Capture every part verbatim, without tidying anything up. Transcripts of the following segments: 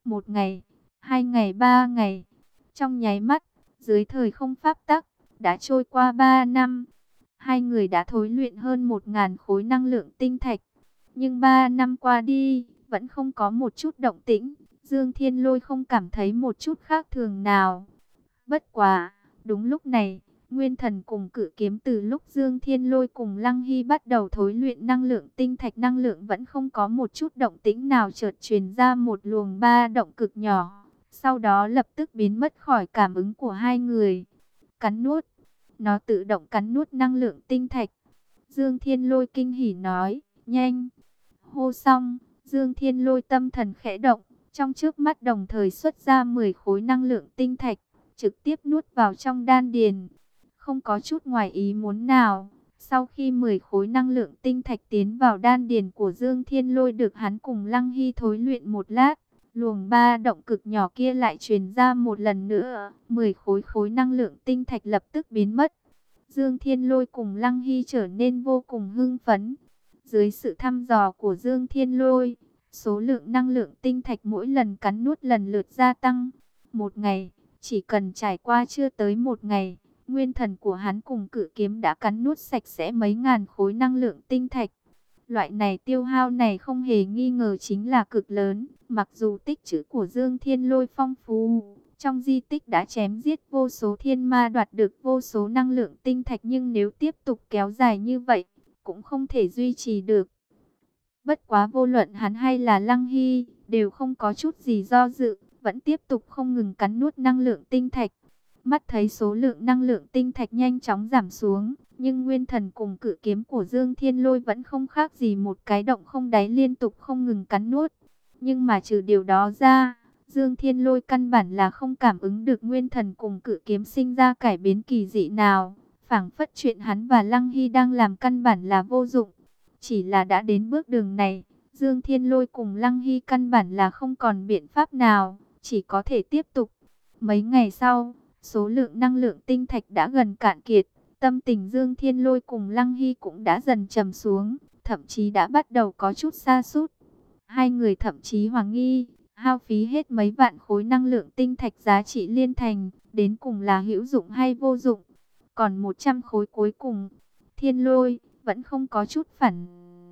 Một ngày, hai ngày, ba ngày. Trong nháy mắt, dưới thời không pháp tắc, đã trôi qua ba năm. Hai người đã thối luyện hơn một ngàn khối năng lượng tinh thạch. Nhưng ba năm qua đi, vẫn không có một chút động tĩnh. Dương Thiên Lôi không cảm thấy một chút khác thường nào. Bất quá, đúng lúc này, Nguyên Thần cùng Cự Kiếm từ lúc Dương Thiên Lôi cùng Lăng Hy bắt đầu thối luyện năng lượng tinh thạch, năng lượng vẫn không có một chút động tĩnh nào, chợt truyền ra một luồng ba động cực nhỏ. Sau đó lập tức biến mất khỏi cảm ứng của hai người. Cắn nuốt, nó tự động cắn nuốt năng lượng tinh thạch. Dương Thiên Lôi kinh hỉ nói, nhanh. Hô xong, Dương Thiên Lôi tâm thần khẽ động, trong trước mắt đồng thời xuất ra mười khối năng lượng tinh thạch, trực tiếp nuốt vào trong đan điền. Không có chút ngoài ý muốn nào, sau khi mười khối năng lượng tinh thạch tiến vào đan điền của Dương Thiên Lôi được hắn cùng Lăng Hy thối luyện một lát, luồng ba động cực nhỏ kia lại truyền ra một lần nữa, mười khối khối năng lượng tinh thạch lập tức biến mất. Dương Thiên Lôi cùng Lăng Hy trở nên vô cùng hưng phấn. Dưới sự thăm dò của Dương Thiên Lôi, số lượng năng lượng tinh thạch mỗi lần cắn nuốt lần lượt gia tăng. Một ngày, chỉ cần trải qua chưa tới một ngày, nguyên thần của hắn cùng Cự Kiếm đã cắn nuốt sạch sẽ mấy ngàn khối năng lượng tinh thạch. Loại này tiêu hao này không hề nghi ngờ chính là cực lớn. Mặc dù tích trữ của Dương Thiên Lôi phong phú, trong di tích đã chém giết vô số thiên ma, đoạt được vô số năng lượng tinh thạch, nhưng nếu tiếp tục kéo dài như vậy, cũng không thể duy trì được. Bất quá vô luận hắn hay là Lăng Hy, đều không có chút gì do dự, vẫn tiếp tục không ngừng cắn nuốt năng lượng tinh thạch. Mắt thấy số lượng năng lượng tinh thạch nhanh chóng giảm xuống, nhưng nguyên thần cùng Cự Kiếm của Dương Thiên Lôi vẫn không khác gì một cái động không đáy, liên tục không ngừng cắn nuốt. Nhưng mà trừ điều đó ra, Dương Thiên Lôi căn bản là không cảm ứng được nguyên thần cùng Cự Kiếm sinh ra cải biến kỳ dị nào. Phảng phất chuyện hắn và Lăng Hy đang làm căn bản là vô dụng. Chỉ là đã đến bước đường này, Dương Thiên Lôi cùng Lăng Hy căn bản là không còn biện pháp nào, chỉ có thể tiếp tục. Mấy ngày sau, số lượng năng lượng tinh thạch đã gần cạn kiệt, tâm tình Dương Thiên Lôi cùng Lăng Hy cũng đã dần trầm xuống, thậm chí đã bắt đầu có chút sa sút. Hai người thậm chí hoài nghi, hao phí hết mấy vạn khối năng lượng tinh thạch giá trị liên thành, đến cùng là hữu dụng hay vô dụng. Còn một trăm khối cuối cùng, Thiên Lôi vẫn không có chút phản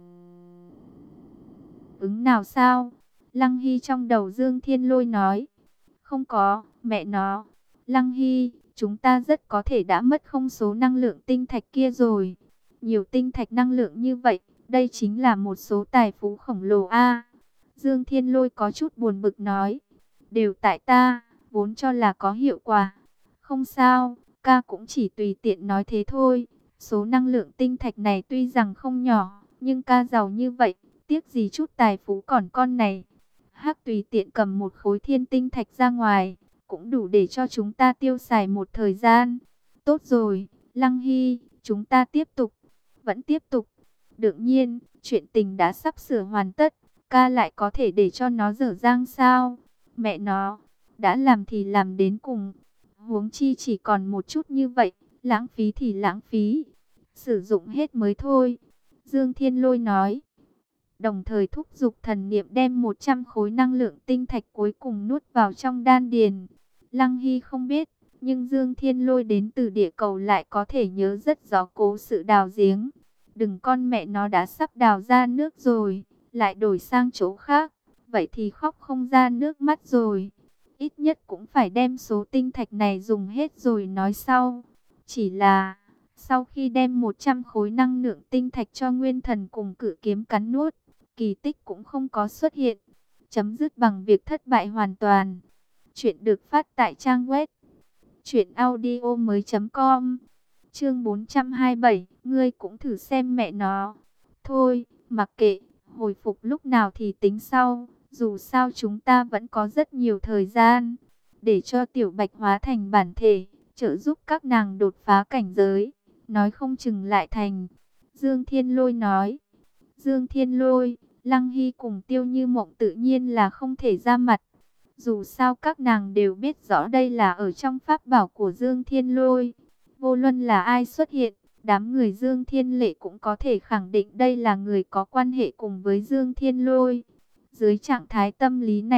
ứng nào sao? Lăng Hy trong đầu Dương Thiên Lôi nói, không có, mẹ nó. Lăng Hy, chúng ta rất có thể đã mất không số năng lượng tinh thạch kia rồi. Nhiều tinh thạch năng lượng như vậy, đây chính là một số tài phú khổng lồ a. Dương Thiên Lôi có chút buồn bực nói, đều tại ta, vốn cho là có hiệu quả. Không sao, ca cũng chỉ tùy tiện nói thế thôi. Số năng lượng tinh thạch này tuy rằng không nhỏ, nhưng ca giàu như vậy, tiếc gì chút tài phú còn con này. Hắc tùy tiện cầm một khối thiên tinh thạch ra ngoài, cũng đủ để cho chúng ta tiêu xài một thời gian. Tốt rồi, Lăng Hy, chúng ta tiếp tục. Vẫn tiếp tục. Đương nhiên, chuyện tình đã sắp sửa hoàn tất, ca lại có thể để cho nó dở dang sao? Mẹ nó, đã làm thì làm đến cùng. Huống chi chỉ còn một chút như vậy, lãng phí thì lãng phí. Sử dụng hết mới thôi. Dương Thiên Lôi nói. Đồng thời thúc giục thần niệm đem một trăm khối năng lượng tinh thạch cuối cùng nuốt vào trong đan điền. Lăng Hy không biết, nhưng Dương Thiên Lôi đến từ địa cầu lại có thể nhớ rất rõ cố sự đào giếng. Đừng con mẹ nó đã sắp đào ra nước rồi, lại đổi sang chỗ khác, vậy thì khóc không ra nước mắt rồi. Ít nhất cũng phải đem số tinh thạch này dùng hết rồi nói sau. Chỉ là, sau khi đem một trăm khối năng lượng tinh thạch cho nguyên thần cùng Cự Kiếm cắn nuốt, kỳ tích cũng không có xuất hiện. Chấm dứt bằng việc thất bại hoàn toàn. Chuyện được phát tại trang web truyện audio mới chấm com. Chương bốn trăm hai mươi bảy, ngươi cũng thử xem mẹ nó. Thôi, mặc kệ, hồi phục lúc nào thì tính sau, dù sao chúng ta vẫn có rất nhiều thời gian. Để cho Tiểu Bạch hóa thành bản thể, trợ giúp các nàng đột phá cảnh giới, nói không chừng lại thành. Dương Thiên Lôi nói. Dương Thiên Lôi, Lăng Hy cùng Tiêu Như Mộng tự nhiên là không thể ra mặt. Dù sao các nàng đều biết rõ đây là ở trong pháp bảo của Dương Thiên Lôi. Vô luận là ai xuất hiện, đám người Dương Thiên Lệ cũng có thể khẳng định đây là người có quan hệ cùng với Dương Thiên Lôi. Dưới trạng thái tâm lý này,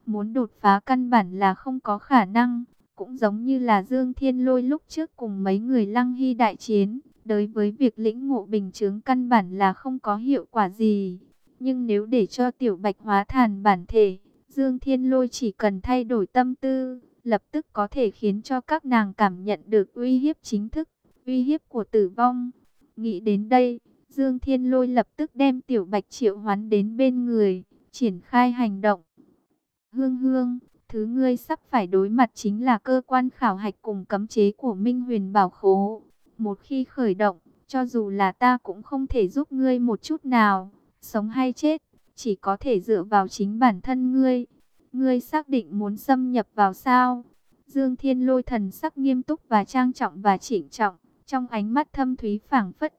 Muốn đột phá căn bản là không có khả năng. Cũng giống như là Dương Thiên Lôi lúc trước cùng mấy người Lăng Hy đại chiến, đối với việc lĩnh ngộ bình chướng căn bản là không có hiệu quả gì. Nhưng nếu để cho Tiểu Bạch hóa thành bản thể, Dương Thiên Lôi chỉ cần thay đổi tâm tư, lập tức có thể khiến cho các nàng cảm nhận được uy hiếp chính thức, uy hiếp của tử vong. Nghĩ đến đây, Dương Thiên Lôi lập tức đem Tiểu Bạch triệu hoán đến bên người, triển khai hành động. Hương Hương, thứ ngươi sắp phải đối mặt chính là cơ quan khảo hạch cùng cấm chế của Minh Huyền Bảo Khố. Một khi khởi động, cho dù là ta cũng không thể giúp ngươi một chút nào, sống hay chết, chỉ có thể dựa vào chính bản thân ngươi. Ngươi xác định muốn xâm nhập vào sao? Dương Thiên Lôi thần sắc nghiêm túc và trang trọng và chỉnh trọng, trong ánh mắt thâm thúy phảng phất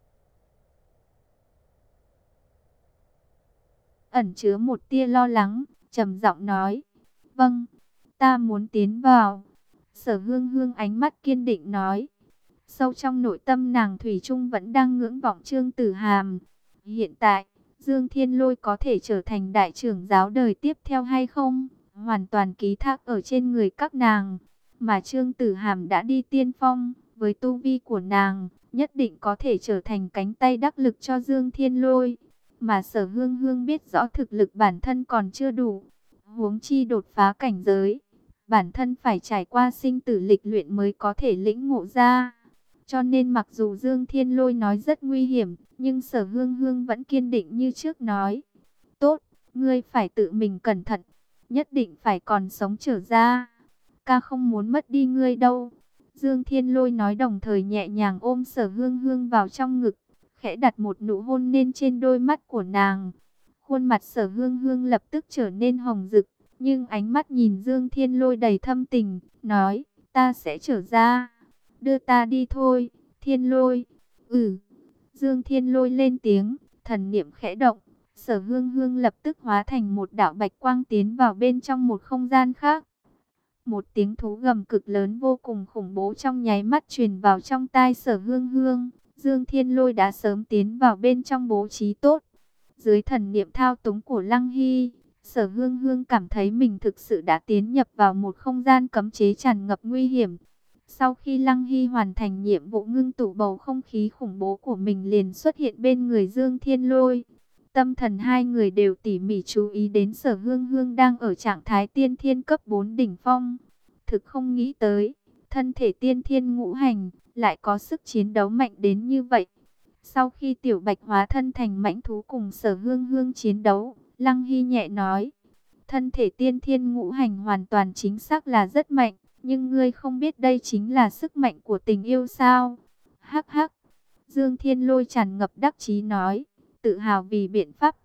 ẩn chứa một tia lo lắng, trầm giọng nói: "Vâng, ta muốn tiến vào." Sở Hương Hương ánh mắt kiên định nói. Sâu trong nội tâm nàng thủy chung vẫn đang ngưỡng vọng Trương Tử Hàm. Hiện tại, Dương Thiên Lôi có thể trở thành đại trưởng giáo đời tiếp theo hay không, hoàn toàn ký thác ở trên người các nàng. Mà Trương Tử Hàm đã đi tiên phong, với tu vi của nàng, nhất định có thể trở thành cánh tay đắc lực cho Dương Thiên Lôi. Mà Sở Hương Hương biết rõ thực lực bản thân còn chưa đủ, huống chi đột phá cảnh giới, bản thân phải trải qua sinh tử lịch luyện mới có thể lĩnh ngộ ra. Cho nên mặc dù Dương Thiên Lôi nói rất nguy hiểm, nhưng Sở Hương Hương vẫn kiên định như trước nói: "Tốt, ngươi phải tự mình cẩn thận, nhất định phải còn sống trở ra. Ca không muốn mất đi ngươi đâu." Dương Thiên Lôi nói đồng thời nhẹ nhàng ôm Sở Hương Hương vào trong ngực, khẽ đặt một nụ hôn lên trên đôi mắt của nàng. Khuôn mặt Sở Hương Hương lập tức trở nên hồng rực, nhưng ánh mắt nhìn Dương Thiên Lôi đầy thâm tình, nói: "Ta sẽ trở ra. Đưa ta đi thôi, Thiên Lôi." "Ừ." Dương Thiên Lôi lên tiếng, thần niệm khẽ động, Sở Hương Hương lập tức hóa thành một đạo bạch quang tiến vào bên trong một không gian khác. Một tiếng thú gầm cực lớn vô cùng khủng bố trong nháy mắt truyền vào trong tai Sở Hương Hương. Dương Thiên Lôi đã sớm tiến vào bên trong bố trí tốt. Dưới thần niệm thao túng của Lăng Hy, Sở Hương Hương cảm thấy mình thực sự đã tiến nhập vào một không gian cấm chế tràn ngập nguy hiểm. Sau khi Lăng Hy hoàn thành nhiệm vụ ngưng tụ bầu không khí khủng bố của mình liền xuất hiện bên người Dương Thiên Lôi. Tâm thần hai người đều tỉ mỉ chú ý đến Sở Hương Hương đang ở trạng thái tiên thiên cấp bốn đỉnh phong. Thực không nghĩ tới, thân thể tiên thiên ngũ hành lại có sức chiến đấu mạnh đến như vậy. Sau khi Tiểu Bạch hóa thân thành mãnh thú cùng Sở Hương Hương chiến đấu, Lăng Hy nhẹ nói: "Thân thể tiên thiên ngũ hành hoàn toàn chính xác là rất mạnh, nhưng ngươi không biết đây chính là sức mạnh của tình yêu sao?" Hắc hắc. Dương Thiên Lôi tràn ngập đắc chí nói, tự hào vì biện pháp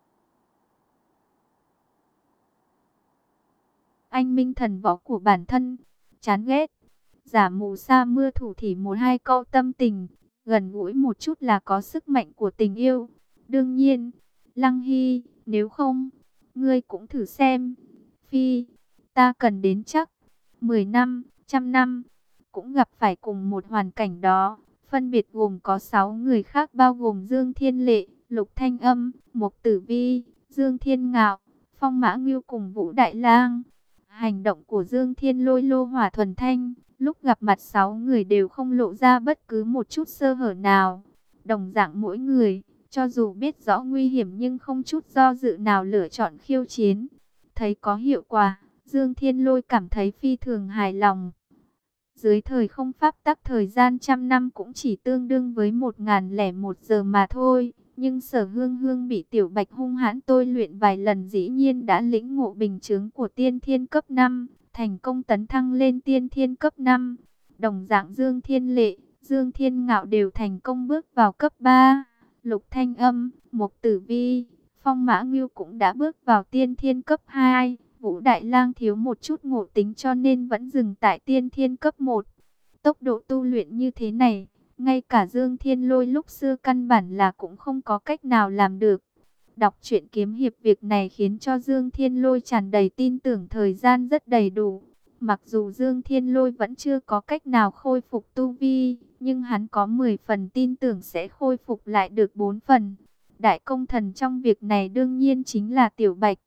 anh minh thần võ của bản thân. Chán ghét. Giả mù sa mưa thủ thỉ một hai câu tâm tình, gần gũi một chút là có sức mạnh của tình yêu. Đương nhiên, Lăng Hy, nếu không, ngươi cũng thử xem. Phi, ta cần đến chắc mười năm, trăm năm, cũng gặp phải cùng một hoàn cảnh đó. Phân biệt gồm có sáu người khác bao gồm Dương Thiên Lệ, Lục Thanh Âm, Mộc Tử Vi, Dương Thiên Ngạo, Phong Mã Ngưu cùng Vũ Đại Lang. Hành động của Dương Thiên Lôi lô hỏa thuần thanh, lúc gặp mặt sáu người đều không lộ ra bất cứ một chút sơ hở nào. Đồng dạng mỗi người, cho dù biết rõ nguy hiểm nhưng không chút do dự nào lựa chọn khiêu chiến. Thấy có hiệu quả, Dương Thiên Lôi cảm thấy phi thường hài lòng. Dưới thời không pháp tắc thời gian trăm năm cũng chỉ tương đương với một nghìn lẻ một giờ mà thôi. Nhưng Sở Hương Hương bị Tiểu Bạch hung hãn tôi luyện vài lần dĩ nhiên đã lĩnh ngộ bình chướng của tiên thiên cấp năm, thành công tấn thăng lên tiên thiên cấp năm. Đồng dạng Dương Thiên Lệ, Dương Thiên Ngạo đều thành công bước vào cấp ba. Lục Thanh Âm, Mộc Tử Vi, Phong Mã Ngưu cũng đã bước vào tiên thiên cấp hai. Vũ Đại Lang thiếu một chút ngộ tính cho nên vẫn dừng tại tiên thiên cấp một. Tốc độ tu luyện như thế này, ngay cả Dương Thiên Lôi lúc xưa căn bản là cũng không có cách nào làm được. Đọc truyện kiếm hiệp việc này khiến cho Dương Thiên Lôi tràn đầy tin tưởng thời gian rất đầy đủ. Mặc dù Dương Thiên Lôi vẫn chưa có cách nào khôi phục tu vi, nhưng hắn có mười phần tin tưởng sẽ khôi phục lại được bốn phần. Đại công thần trong việc này đương nhiên chính là Tiểu Bạch.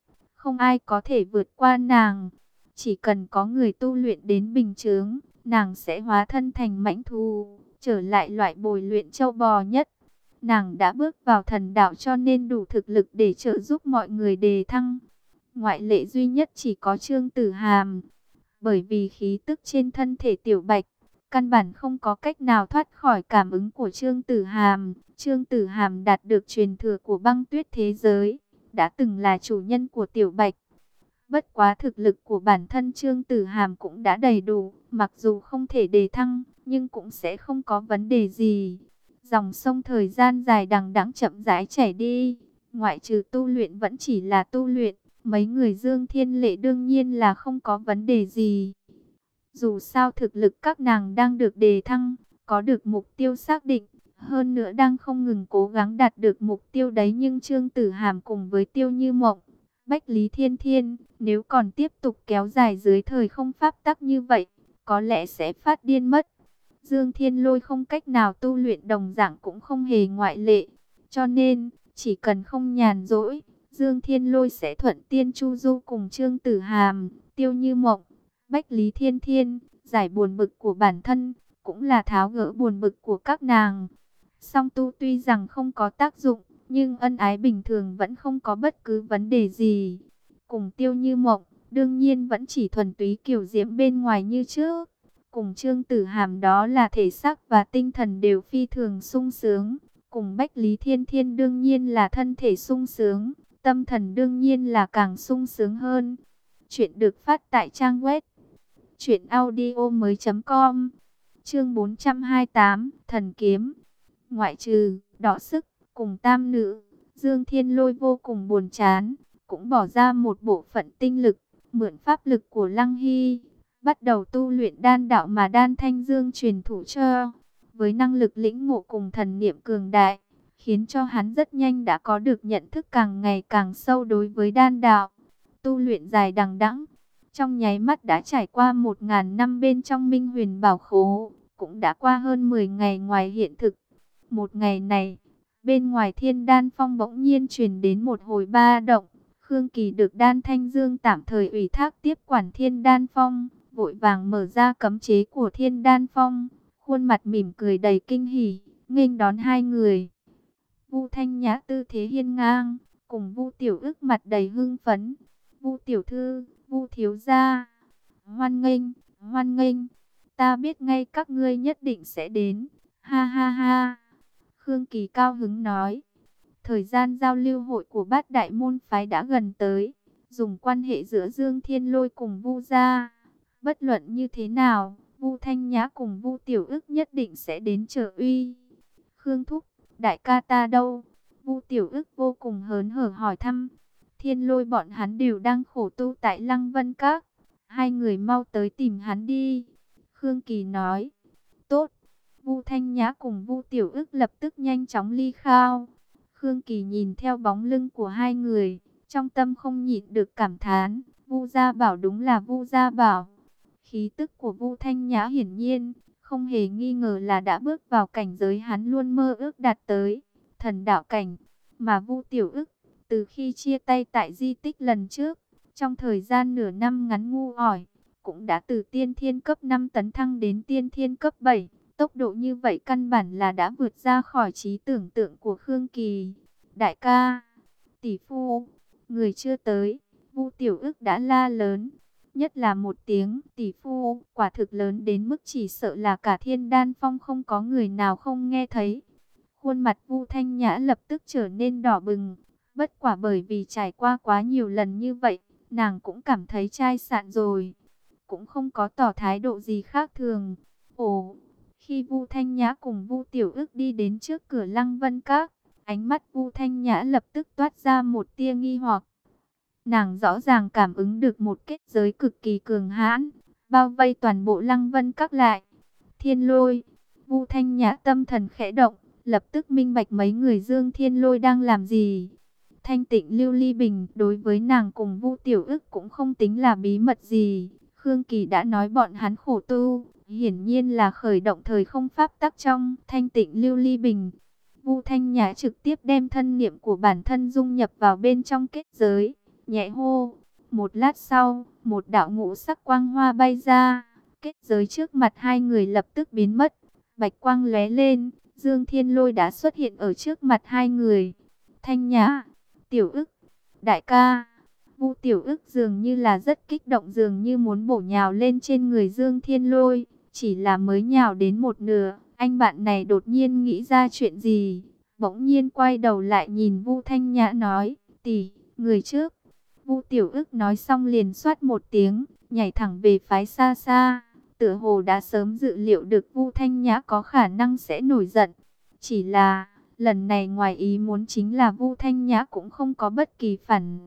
không ai có thể vượt qua nàng. Chỉ cần có người tu luyện đến bình chướng, nàng sẽ hóa thân thành mãnh thú, trở lại loại bồi luyện châu bò nhất. Nàng đã bước vào thần đạo cho nên đủ thực lực để trợ giúp mọi người đề thăng. Ngoại lệ duy nhất chỉ có Trương Tử Hàm. Bởi vì khí tức trên thân thể Tiểu Bạch, căn bản không có cách nào thoát khỏi cảm ứng của Trương Tử Hàm. Trương Tử Hàm đạt được truyền thừa của băng tuyết thế giới, đã từng là chủ nhân của Tiểu Bạch. Bất quá thực lực của bản thân Trương Tử Hàm cũng đã đầy đủ, mặc dù không thể đề thăng, nhưng cũng sẽ không có vấn đề gì. Dòng sông thời gian dài đằng đẵng chậm rãi chảy đi, ngoại trừ tu luyện vẫn chỉ là tu luyện, mấy người Dương Thiên Lệ đương nhiên là không có vấn đề gì. Dù sao thực lực các nàng đang được đề thăng, có được mục tiêu xác định, hơn nữa đang không ngừng cố gắng đạt được mục tiêu đấy, nhưng Trương Tử Hàm cùng với Tiêu Như Mộng, Bách Lý Thiên Thiên, nếu còn tiếp tục kéo dài dưới thời không pháp tắc như vậy, có lẽ sẽ phát điên mất. Dương Thiên Lôi không cách nào tu luyện đồng dạng cũng không hề ngoại lệ. Cho nên, chỉ cần không nhàn rỗi, Dương Thiên Lôi sẽ thuận tiên chu du cùng Trương Tử Hàm, Tiêu Như Mộng, Bách Lý Thiên Thiên, giải buồn bực của bản thân, cũng là tháo gỡ buồn bực của các nàng. Song tu tuy rằng không có tác dụng, nhưng ân ái bình thường vẫn không có bất cứ vấn đề gì. Cùng Tiêu Như Mộng, đương nhiên vẫn chỉ thuần túy kiểu diễm bên ngoài như trước. Cùng Trương Tử Hàm đó là thể xác và tinh thần đều phi thường sung sướng. Cùng Bách Lý Thiên Thiên đương nhiên là thân thể sung sướng, tâm thần đương nhiên là càng sung sướng hơn. Chuyện được phát tại trang web truyện audio mới chấm com. Chương bốn trăm hai mươi tám, Thần Kiếm. Ngoại trừ đọ sức cùng tam nữ, Dương Thiên Lôi vô cùng buồn chán, cũng bỏ ra một bộ phận tinh lực, mượn pháp lực của Lăng Hy, bắt đầu tu luyện đan đạo mà Đan Thanh Dương truyền thụ cho. Với năng lực lĩnh ngộ cùng thần niệm cường đại, khiến cho hắn rất nhanh đã có được nhận thức càng ngày càng sâu đối với đan đạo. Tu luyện dài đằng đẵng, trong nháy mắt đã trải qua một ngàn năm bên trong Minh Huyền Bảo Khố, cũng đã qua hơn mười ngày ngoài hiện thực. Một ngày này, bên ngoài Thiên Đan Phong bỗng nhiên truyền đến một hồi ba động. Khương Kỳ được Đan Thanh Dương tạm thời ủy thác tiếp quản Thiên Đan Phong, vội vàng mở ra cấm chế của Thiên Đan Phong, khuôn mặt mỉm cười đầy kinh hỉ, nghênh đón hai người. Vu Thanh Nhã tư thế hiên ngang, cùng Vu Tiểu Ức mặt đầy hưng phấn. Vu tiểu thư, Vu thiếu gia, hoan nghênh, hoan nghênh, ta biết ngay các ngươi nhất định sẽ đến, ha ha ha. Khương Kỳ cao hứng nói, thời gian giao lưu hội của bát đại môn phái đã gần tới, dùng quan hệ giữa Dương Thiên Lôi cùng Vu gia, bất luận như thế nào, Vu Thanh Nhã cùng Vu Tiểu Ức nhất định sẽ đến trợ uy. Khương thúc, đại ca ta đâu? Vu Tiểu Ức vô cùng hớn hở hỏi thăm. Thiên Lôi bọn hắn đều đang khổ tu tại Lăng Vân Các, hai người mau tới tìm hắn đi. Khương Kỳ nói, tốt. Vu Thanh Nhã cùng Vu Tiểu Ức lập tức nhanh chóng ly khao. Khương Kỳ nhìn theo bóng lưng của hai người, trong tâm không nhịn được cảm thán, Vu Gia Bảo đúng là Vu Gia Bảo. Khí tức của Vu Thanh Nhã hiển nhiên không hề nghi ngờ là đã bước vào cảnh giới hắn luôn mơ ước đạt tới, thần đạo cảnh. Mà Vu Tiểu Ức, từ khi chia tay tại di tích lần trước, trong thời gian nửa năm ngắn ngu ỏi, cũng đã từ tiên thiên cấp năm tấn thăng đến tiên thiên cấp bảy. Tốc độ như vậy căn bản là đã vượt ra khỏi trí tưởng tượng của Khương Kỳ. Đại ca, tỷ phu, người chưa tới, Vu Tiểu Ức đã la lớn. Nhất là một tiếng tỷ phu, quả thực lớn đến mức chỉ sợ là cả Thiên Đan Phong không có người nào không nghe thấy. Khuôn mặt Vu Thanh Nhã lập tức trở nên đỏ bừng. Bất quả bởi vì trải qua quá nhiều lần như vậy, nàng cũng cảm thấy chai sạn rồi, cũng không có tỏ thái độ gì khác thường. Ồ, khi Vu Thanh Nhã cùng Vu Tiểu Ức đi đến trước cửa Lăng Vân Các, ánh mắt Vu Thanh Nhã lập tức toát ra một tia nghi hoặc. Nàng rõ ràng cảm ứng được một kết giới cực kỳ cường hãn, bao vây toàn bộ Lăng Vân Các lại. Thiên Lôi, Vu Thanh Nhã tâm thần khẽ động, lập tức minh bạch mấy người Dương Thiên Lôi đang làm gì. Thanh Tịnh Lưu Ly Bình đối với nàng cùng Vu Tiểu Ức cũng không tính là bí mật gì. Khương Kỳ đã nói bọn hắn khổ tu, hiển nhiên là khởi động thời không pháp tắc trong Thanh Tịnh Lưu Ly Bình. Vu Thanh Nhã trực tiếp đem thân niệm của bản thân dung nhập vào bên trong kết giới, nhẹ hô. Một lát sau, một đạo ngũ sắc quang hoa bay ra, kết giới trước mặt hai người lập tức biến mất. Bạch quang lóe lên, Dương Thiên Lôi đã xuất hiện ở trước mặt hai người. Thanh Nhã, Tiểu Ức, đại ca. Vu Tiểu Ức dường như là rất kích động, dường như muốn bổ nhào lên trên người Dương Thiên Lôi. Chỉ là mới nhào đến một nửa, anh bạn này đột nhiên nghĩ ra chuyện gì. Bỗng nhiên quay đầu lại nhìn Vu Thanh Nhã nói, tỷ, người trước. Vu Tiểu Ức nói xong liền xoát một tiếng, nhảy thẳng về phái xa xa. Tựa hồ đã sớm dự liệu được Vu Thanh Nhã có khả năng sẽ nổi giận. Chỉ là, lần này ngoài ý muốn chính là Vu Thanh Nhã cũng không có bất kỳ phản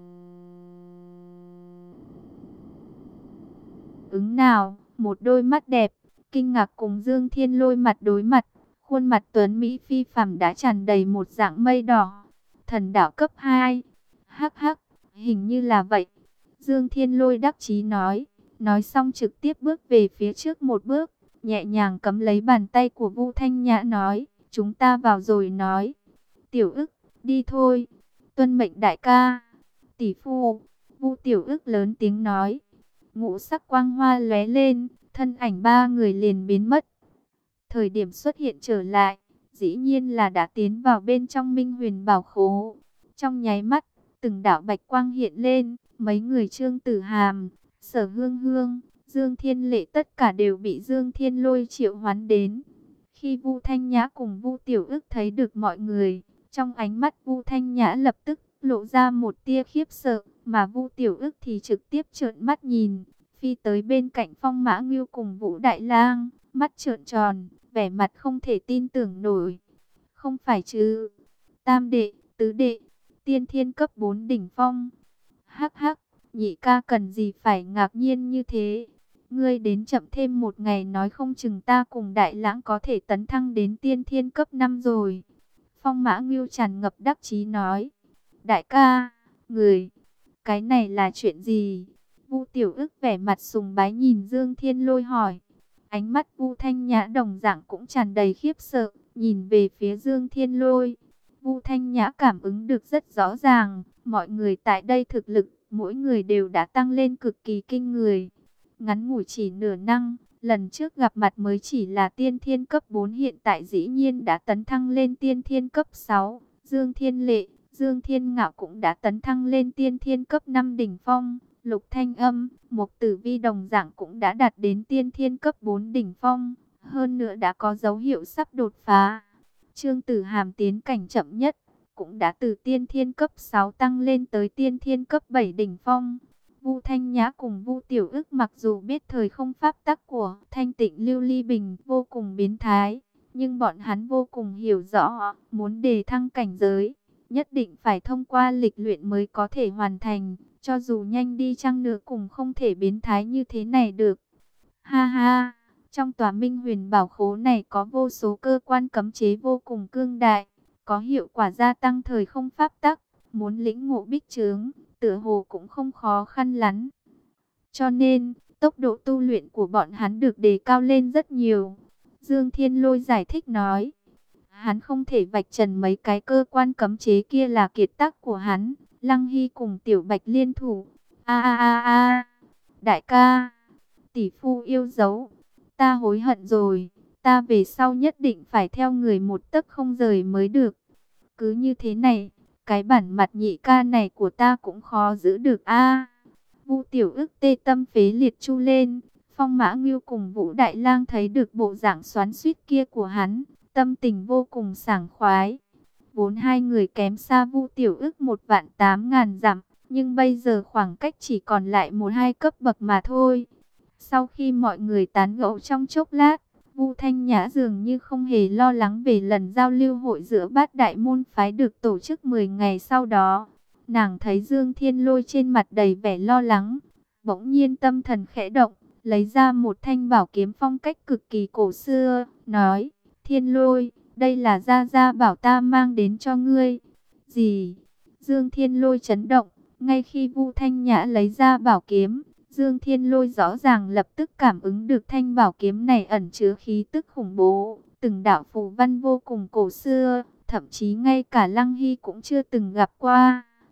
ứng nào. Một đôi mắt đẹp, kinh ngạc cùng Dương Thiên Lôi mặt đối mặt. Khuôn mặt tuấn Mỹ phi phàm đã tràn đầy một dạng mây đỏ. Thần đạo cấp hai. Hắc hắc, hình như là vậy. Dương Thiên Lôi đắc chí nói. Nói xong trực tiếp bước về phía trước một bước. Nhẹ nhàng cấm lấy bàn tay của Vu Thanh Nhã nói. Chúng ta vào rồi nói. Tiểu Ức, đi thôi. Tuân mệnh đại ca. Tỷ phu. Vu Tiểu Ức lớn tiếng nói. Ngũ sắc quang hoa lóe lên. Thân ảnh ba người liền biến mất. Thời điểm xuất hiện trở lại, dĩ nhiên là đã tiến vào bên trong Minh Huyền Bảo Khố. Trong nháy mắt, từng đạo bạch quang hiện lên, mấy người Trương Tử Hàm, Sở Hương Hương, Dương Thiên Lệ tất cả đều bị Dương Thiên Lôi triệu hoán đến. Khi Vu Thanh Nhã cùng Vu Tiểu Ức thấy được mọi người, trong ánh mắt Vu Thanh Nhã lập tức lộ ra một tia khiếp sợ, mà Vu Tiểu Ức thì trực tiếp trợn mắt nhìn, phi tới bên cạnh Phong Mã Ngưu cùng Vũ Đại Lang, mắt trợn tròn, vẻ mặt không thể tin tưởng nổi. Không phải chứ? Tam đệ, tứ đệ, tiên thiên cấp bốn đỉnh phong. Hắc hắc, nhị ca cần gì phải ngạc nhiên như thế? Ngươi đến chậm thêm một ngày nói không chừng ta cùng Đại Lãng có thể tấn thăng đến tiên thiên cấp năm rồi. Phong Mã Ngưu tràn ngập đắc chí nói. Đại ca, người, cái này là chuyện gì? Vu Tiểu Ức vẻ mặt sùng bái nhìn Dương Thiên Lôi hỏi. Ánh mắt Vu Thanh Nhã đồng dạng cũng tràn đầy khiếp sợ, nhìn về phía Dương Thiên Lôi. Vu Thanh Nhã cảm ứng được rất rõ ràng, mọi người tại đây thực lực, mỗi người đều đã tăng lên cực kỳ kinh người. Ngắn ngủi chỉ nửa năng, lần trước gặp mặt mới chỉ là tiên thiên cấp bốn, hiện tại dĩ nhiên đã tấn thăng lên tiên thiên cấp sáu. Dương Thiên Lệ, Dương Thiên Ngạo cũng đã tấn thăng lên tiên thiên cấp năm đỉnh phong. Lục Thanh Âm, Mục Tử Vi đồng dạng cũng đã đạt đến tiên thiên cấp bốn đỉnh phong, hơn nữa đã có dấu hiệu sắp đột phá. Trương Tử Hàm tiến cảnh chậm nhất, cũng đã từ tiên thiên cấp sáu tăng lên tới tiên thiên cấp bảy đỉnh phong. Vu Thanh Nhã cùng Vu Tiểu Ức mặc dù biết thời không pháp tắc của Thanh Tịnh Lưu Ly Bình vô cùng biến thái, nhưng bọn hắn vô cùng hiểu rõ, muốn đề thăng cảnh giới, nhất định phải thông qua lịch luyện mới có thể hoàn thành. Cho dù nhanh đi chăng nữa cũng không thể biến thái như thế này được. Ha ha, trong tòa Minh Huyền Bảo Khố này có vô số cơ quan cấm chế vô cùng cương đại, có hiệu quả gia tăng thời không pháp tắc, muốn lĩnh ngộ bích chướng, tựa hồ cũng không khó khăn lắm. Cho nên, tốc độ tu luyện của bọn hắn được đề cao lên rất nhiều. Dương Thiên Lôi giải thích nói, hắn không thể vạch trần mấy cái cơ quan cấm chế kia là kiệt tác của hắn. Lăng Hy cùng Tiểu Bạch liên thủ. A a a a, đại ca, tỷ phu yêu dấu, ta hối hận rồi, ta về sau nhất định phải theo người một tấc không rời mới được. Cứ như thế này, cái bản mặt nhị ca này của ta cũng khó giữ được a. Vu Tiểu Ức tê tâm phế liệt chu lên. Phong Mã Ngưu cùng Vũ Đại Lang thấy được bộ dạng xoắn xuýt kia của hắn, tâm tình vô cùng sảng khoái. Vốn hai người kém xa Vu Tiểu Ức một vạn tám ngàn dặm, nhưng bây giờ khoảng cách chỉ còn lại một hai cấp bậc mà thôi. Sau khi mọi người tán gẫu trong chốc lát, Vu Thanh Nhã dường như không hề lo lắng về lần giao lưu hội giữa bát đại môn phái được tổ chức mười ngày sau đó. Nàng thấy Dương Thiên Lôi trên mặt đầy vẻ lo lắng, bỗng nhiên tâm thần khẽ động, lấy ra một thanh bảo kiếm phong cách cực kỳ cổ xưa, nói: Thiên Lôi, đây là gia gia bảo ta mang đến cho ngươi. Gì? Dương Thiên Lôi chấn động, ngay khi Vu Thanh Nhã lấy ra bảo kiếm, Dương Thiên Lôi rõ ràng lập tức cảm ứng được thanh bảo kiếm này ẩn chứa khí tức khủng bố, từng đạo phù văn vô cùng cổ xưa, thậm chí ngay cả Lăng Hy cũng chưa từng gặp qua.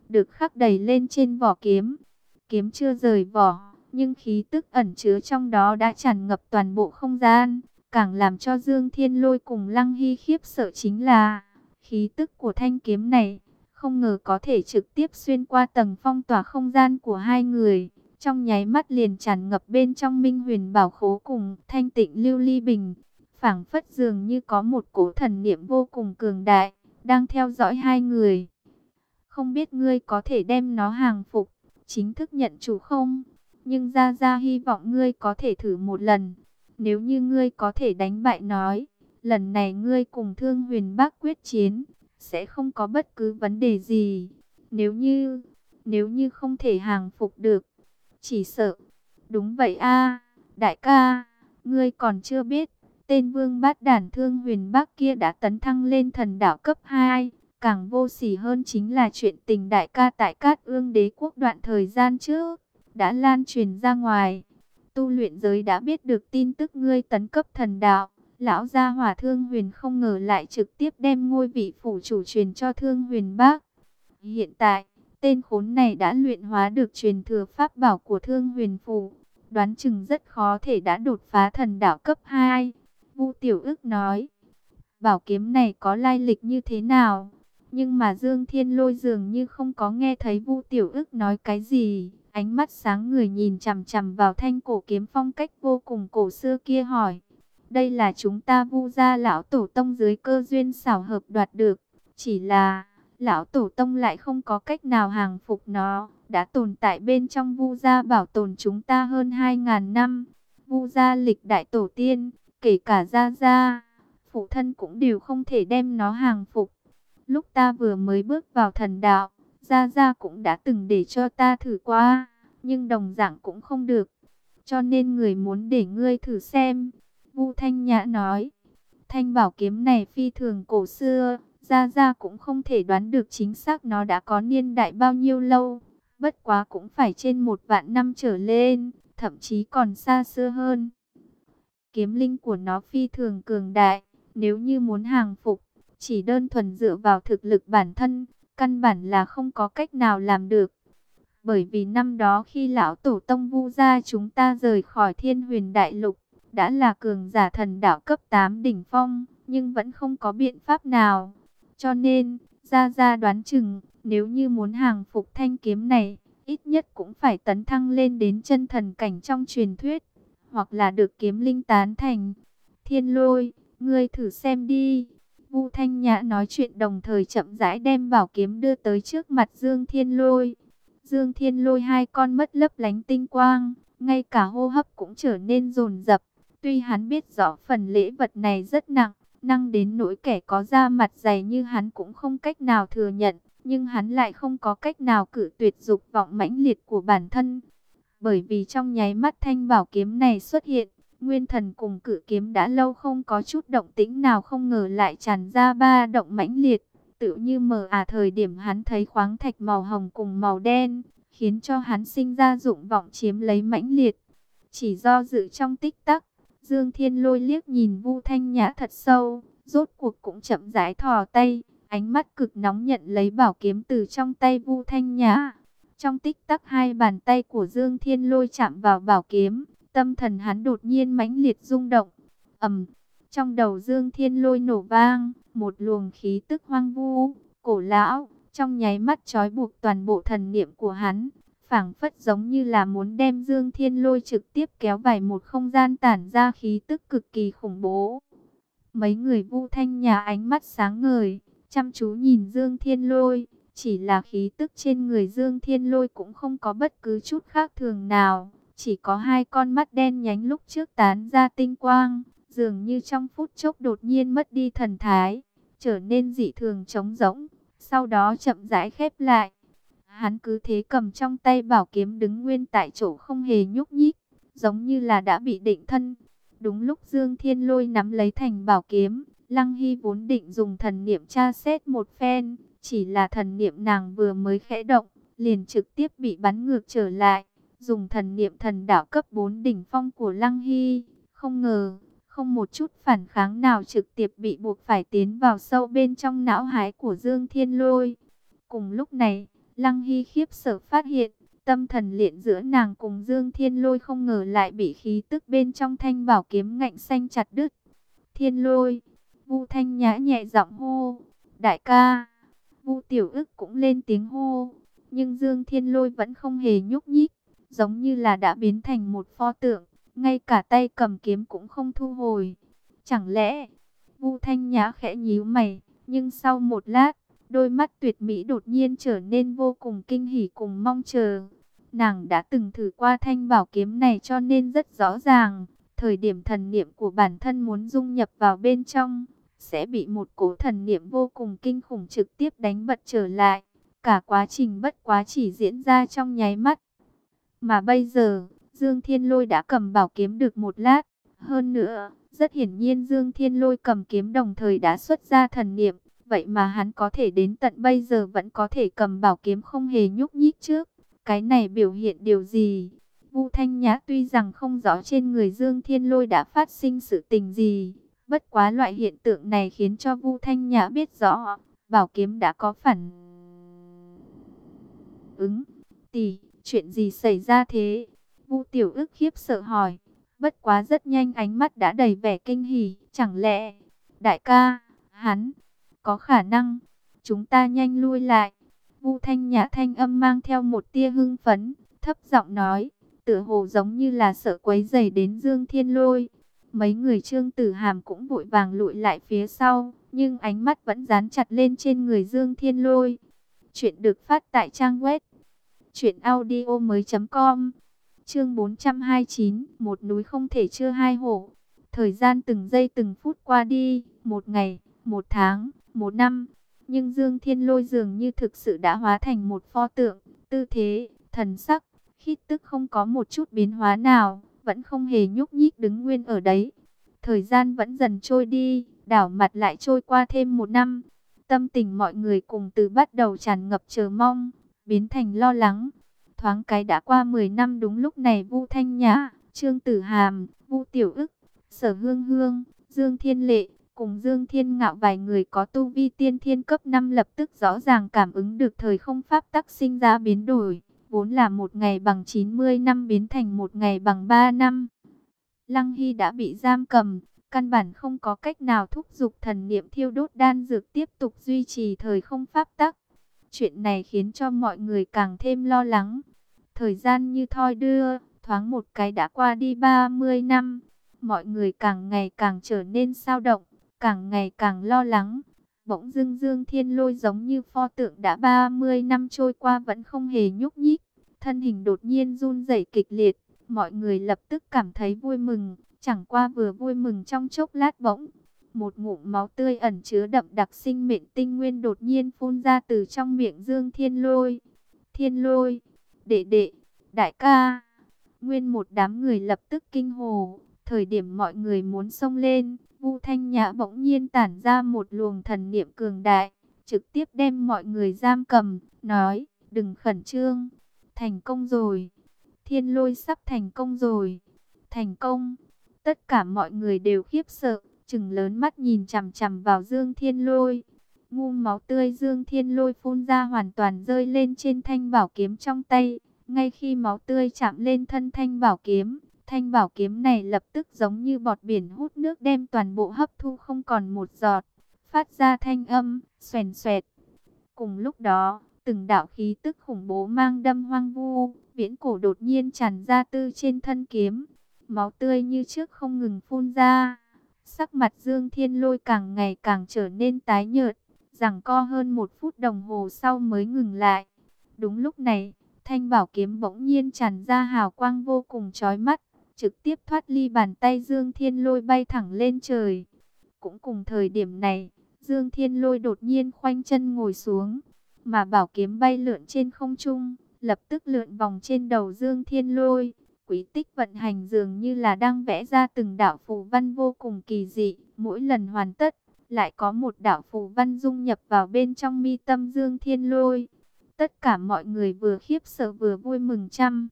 được khắc đầy lên trên vỏ kiếm. Kiếm chưa rời vỏ, nhưng khí tức ẩn chứa trong đó đã tràn ngập toàn bộ không gian. Càng làm cho Dương Thiên Lôi cùng Lăng Hy khiếp sợ chính là khí tức của thanh kiếm này, không ngờ có thể trực tiếp xuyên qua tầng phong tỏa không gian của hai người. Trong nháy mắt liền tràn ngập bên trong Minh Huyền Bảo Khố cùng Thanh Tịnh Lưu Ly Bình. Phảng phất dường như có một cỗ thần niệm vô cùng cường đại, đang theo dõi hai người. Không biết ngươi có thể đem nó hàng phục, chính thức nhận chủ không? Nhưng Gia Gia hy vọng ngươi có thể thử một lần. Nếu như ngươi có thể đánh bại nói, lần này ngươi cùng Thương Huyền Bác quyết chiến, sẽ không có bất cứ vấn đề gì. Nếu như, nếu như không thể hàng phục được, chỉ sợ. Đúng vậy a, đại ca, ngươi còn chưa biết, tên vương bát đản Thương Huyền Bác kia đã tấn thăng lên thần đạo cấp hai. Càng vô sỉ hơn chính là chuyện tình đại ca tại Cát Ương Đế quốc đoạn thời gian trước đã lan truyền ra ngoài. Tu luyện giới đã biết được tin tức ngươi tấn cấp thần đạo. Lão gia hỏa Thương Huyền không ngờ lại trực tiếp đem ngôi vị phủ chủ truyền cho Thương Huyền Bác. Hiện tại, tên khốn này đã luyện hóa được truyền thừa pháp bảo của Thương Huyền phủ, đoán chừng rất khó thể đã đột phá thần đạo cấp hai. Vu Tiểu Ức nói, bảo kiếm này có lai lịch như thế nào? Nhưng mà Dương Thiên Lôi dường như không có nghe thấy Vu Tiểu Ức nói cái gì. Ánh mắt sáng người nhìn chằm chằm vào thanh cổ kiếm phong cách vô cùng cổ xưa kia hỏi. Đây là chúng ta Vu gia lão tổ tông dưới cơ duyên xảo hợp đoạt được. Chỉ là lão tổ tông lại không có cách nào hàng phục nó. Đã tồn tại bên trong Vu gia bảo tồn chúng ta hơn hai ngàn năm. Vu gia lịch đại tổ tiên, kể cả Gia Gia, phụ thân cũng đều không thể đem nó hàng phục. Lúc ta vừa mới bước vào thần đạo, Gia Gia cũng đã từng để cho ta thử qua, nhưng đồng dạng cũng không được. Cho nên người muốn để ngươi thử xem. Vu Thanh Nhã nói, thanh bảo kiếm này phi thường cổ xưa, Gia Gia cũng không thể đoán được chính xác nó đã có niên đại bao nhiêu lâu. Bất quá cũng phải trên một vạn năm trở lên, thậm chí còn xa xưa hơn. Kiếm linh của nó phi thường cường đại, nếu như muốn hàng phục, chỉ đơn thuần dựa vào thực lực bản thân, căn bản là không có cách nào làm được. Bởi vì năm đó khi lão tổ tông Vu gia chúng ta rời khỏi Thiên Huyền Đại Lục, đã là cường giả thần đạo cấp tám đỉnh phong, nhưng vẫn không có biện pháp nào. Cho nên, Gia Gia đoán chừng, nếu như muốn hàng phục thanh kiếm này, ít nhất cũng phải tấn thăng lên đến chân thần cảnh trong truyền thuyết, hoặc là được kiếm linh tán thành. Thiên Lôi, ngươi thử xem đi. Vu Thanh Nhã nói chuyện đồng thời chậm rãi đem bảo kiếm đưa tới trước mặt Dương Thiên Lôi. Dương Thiên Lôi hai con mắt lấp lánh tinh quang, ngay cả hô hấp cũng trở nên dồn dập. Tuy hắn biết rõ phần lễ vật này rất nặng, năng đến nỗi kẻ có da mặt dày như hắn cũng không cách nào thừa nhận, nhưng hắn lại không có cách nào cự tuyệt dục vọng mãnh liệt của bản thân. Bởi vì trong nháy mắt thanh bảo kiếm này xuất hiện, Nguyên Thần cùng cự kiếm đã lâu không có chút động tĩnh nào, không ngờ lại tràn ra ba động mãnh liệt, tự như mờ ả thời điểm hắn thấy khoáng thạch màu hồng cùng màu đen, khiến cho hắn sinh ra dụng vọng chiếm lấy mãnh liệt. Chỉ do dự trong tích tắc, Dương Thiên Lôi liếc nhìn Vu Thanh Nhã thật sâu, rốt cuộc cũng chậm rãi thò tay, ánh mắt cực nóng nhận lấy bảo kiếm từ trong tay Vu Thanh Nhã. Trong tích tắc hai bàn tay của Dương Thiên Lôi chạm vào bảo kiếm, tâm thần hắn đột nhiên mãnh liệt rung động. Ầm, trong đầu Dương Thiên Lôi nổ vang, một luồng khí tức hoang vu, cổ lão, trong nháy mắt trói buộc toàn bộ thần niệm của hắn, phảng phất giống như là muốn đem Dương Thiên Lôi trực tiếp kéo vào một không gian tản ra khí tức cực kỳ khủng bố. Mấy người Vu Thanh Nhã ánh mắt sáng ngời, chăm chú nhìn Dương Thiên Lôi. Chỉ là khí tức trên người Dương Thiên Lôi cũng không có bất cứ chút khác thường nào. Chỉ có hai con mắt đen nhánh lúc trước tán ra tinh quang, dường như trong phút chốc đột nhiên mất đi thần thái, trở nên dị thường trống rỗng, sau đó chậm rãi khép lại. Hắn cứ thế cầm trong tay bảo kiếm đứng nguyên tại chỗ không hề nhúc nhích, giống như là đã bị định thân. Đúng lúc Dương Thiên Lôi nắm lấy thành bảo kiếm, Lăng Hy vốn định dùng thần niệm tra xét một phen, chỉ là thần niệm nàng vừa mới khẽ động, liền trực tiếp bị bắn ngược trở lại. Dùng thần niệm thần đạo cấp bốn đỉnh phong của Lăng Hy, không ngờ, không một chút phản kháng nào, trực tiếp bị buộc phải tiến vào sâu bên trong não hải của Dương Thiên Lôi. Cùng lúc này, Lăng Hy khiếp sợ phát hiện, tâm thần liện giữa nàng cùng Dương Thiên Lôi không ngờ lại bị khí tức bên trong thanh bảo kiếm ngạnh xanh chặt đứt. Thiên Lôi, Vu Thanh Nhã nhẹ giọng hô, đại ca. Vu Tiểu Ức cũng lên tiếng hô, nhưng Dương Thiên Lôi vẫn không hề nhúc nhích, giống như là đã biến thành một pho tượng, ngay cả tay cầm kiếm cũng không thu hồi. Chẳng lẽ, Vu Thanh Nhã khẽ nhíu mày, nhưng sau một lát, đôi mắt tuyệt mỹ đột nhiên trở nên vô cùng kinh hỉ cùng mong chờ. Nàng đã từng thử qua thanh bảo kiếm này cho nên rất rõ ràng, thời điểm thần niệm của bản thân muốn dung nhập vào bên trong, sẽ bị một cỗ thần niệm vô cùng kinh khủng trực tiếp đánh bật trở lại. Cả quá trình bất quá chỉ diễn ra trong nháy mắt. Mà bây giờ, Dương Thiên Lôi đã cầm bảo kiếm được một lát. Hơn nữa, rất hiển nhiên Dương Thiên Lôi cầm kiếm đồng thời đã xuất ra thần niệm. Vậy mà hắn có thể đến tận bây giờ vẫn có thể cầm bảo kiếm không hề nhúc nhích trước. Cái này biểu hiện điều gì? Vu Thanh Nhã tuy rằng không rõ trên người Dương Thiên Lôi đã phát sinh sự tình gì. Bất quá loại hiện tượng này khiến cho Vu Thanh Nhã biết rõ, bảo kiếm đã có phản ứng. Tỷ, chuyện gì xảy ra thế? Vu Tiểu Ức khiếp sợ hỏi. Bất quá rất nhanh ánh mắt đã đầy vẻ kinh hỉ. Chẳng lẽ, đại ca, hắn, có khả năng, chúng ta nhanh lui lại. Vu Thanh Nhã thanh âm mang theo một tia hưng phấn, thấp giọng nói, tựa hồ giống như là sợ quấy rầy đến Dương Thiên Lôi. Mấy người Trương Tử Hàm cũng vội vàng lùi lại phía sau, nhưng ánh mắt vẫn dán chặt lên trên người Dương Thiên Lôi. Chuyện được phát tại trang web truyện audio mới chấm com. Chương bốn trăm hai mươi chín, một núi không thể chứa hai hổ. Thời gian từng giây từng phút qua đi, một ngày, một tháng, một năm, nhưng Dương Thiên Lôi dường như thực sự đã hóa thành một pho tượng, tư thế, thần sắc, khí tức không có một chút biến hóa nào, vẫn không hề nhúc nhích đứng nguyên ở đấy. Thời gian vẫn dần trôi đi, đảo mặt lại trôi qua thêm một năm. Tâm tình mọi người cùng từ bắt đầu tràn ngập chờ mong, biến thành lo lắng. Thoáng cái đã qua mười năm, đúng lúc này Vu Thanh Nhã, Trương Tử Hàm, Vu Tiểu Ức, Sở Hương Hương, Dương Thiên Lệ, cùng Dương Thiên Ngạo vài người có tu vi tiên thiên cấp năm lập tức rõ ràng cảm ứng được thời không pháp tắc sinh ra biến đổi. Vốn là một ngày bằng chín mươi năm biến thành một ngày bằng ba năm. Lăng Hy đã bị giam cầm, căn bản không có cách nào thúc giục thần niệm thiêu đốt đan dược tiếp tục duy trì thời không pháp tắc. Chuyện này khiến cho mọi người càng thêm lo lắng. Thời gian như thoi đưa, thoáng một cái đã qua đi ba mươi năm. Mọi người càng ngày càng trở nên xao động, càng ngày càng lo lắng. Bỗng dưng Dương Thiên Lôi giống như pho tượng đã ba mươi năm trôi qua vẫn không hề nhúc nhích. Thân hình đột nhiên run rẩy kịch liệt. Mọi người lập tức cảm thấy vui mừng. Chẳng qua vừa vui mừng trong chốc lát bỗng, một ngụm máu tươi ẩn chứa đậm đặc sinh mệnh tinh nguyên đột nhiên phun ra từ trong miệng Dương Thiên Lôi. Thiên Lôi, đệ đệ, đại ca. Nguyên một đám người lập tức kinh hồ. Thời điểm mọi người muốn xông lên, Vu Thanh Nhã bỗng nhiên tản ra một luồng thần niệm cường đại, trực tiếp đem mọi người giam cầm, nói, đừng khẩn trương, thành công rồi. Thiên Lôi sắp thành công rồi. Thành công. Tất cả mọi người đều khiếp sợ, trừng lớn mắt nhìn chằm chằm vào Dương Thiên Lôi. Ngụm máu tươi Dương Thiên Lôi phun ra hoàn toàn rơi lên trên thanh bảo kiếm trong tay. Ngay khi máu tươi chạm lên thân thanh bảo kiếm, thanh bảo kiếm này lập tức giống như bọt biển hút nước đem toàn bộ hấp thu không còn một giọt, phát ra thanh âm xoèn xoẹt. Cùng lúc đó, từng đạo khí tức khủng bố mang đâm hoang vu, viễn cổ đột nhiên tràn ra từ trên thân kiếm. Máu tươi như trước không ngừng phun ra. Sắc mặt Dương Thiên Lôi càng ngày càng trở nên tái nhợt, giằng co hơn một phút đồng hồ sau mới ngừng lại. Đúng lúc này, thanh bảo kiếm bỗng nhiên tràn ra hào quang vô cùng chói mắt, trực tiếp thoát ly bàn tay Dương Thiên Lôi bay thẳng lên trời. Cũng cùng thời điểm này, Dương Thiên Lôi đột nhiên khoanh chân ngồi xuống, mà bảo kiếm bay lượn trên không trung, lập tức lượn vòng trên đầu Dương Thiên Lôi. Quý tích vận hành dường như là đang vẽ ra từng đạo phù văn vô cùng kỳ dị, mỗi lần hoàn tất, lại có một đạo phù văn dung nhập vào bên trong mi tâm Dương Thiên Lôi. Tất cả mọi người vừa khiếp sợ vừa vui mừng trăm.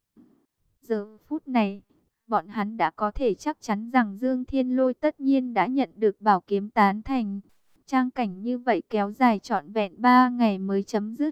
Giờ phút này, bọn hắn đã có thể chắc chắn rằng Dương Thiên Lôi tất nhiên đã nhận được bảo kiếm tán thành. Trang cảnh như vậy kéo dài trọn vẹn ba ngày mới chấm dứt.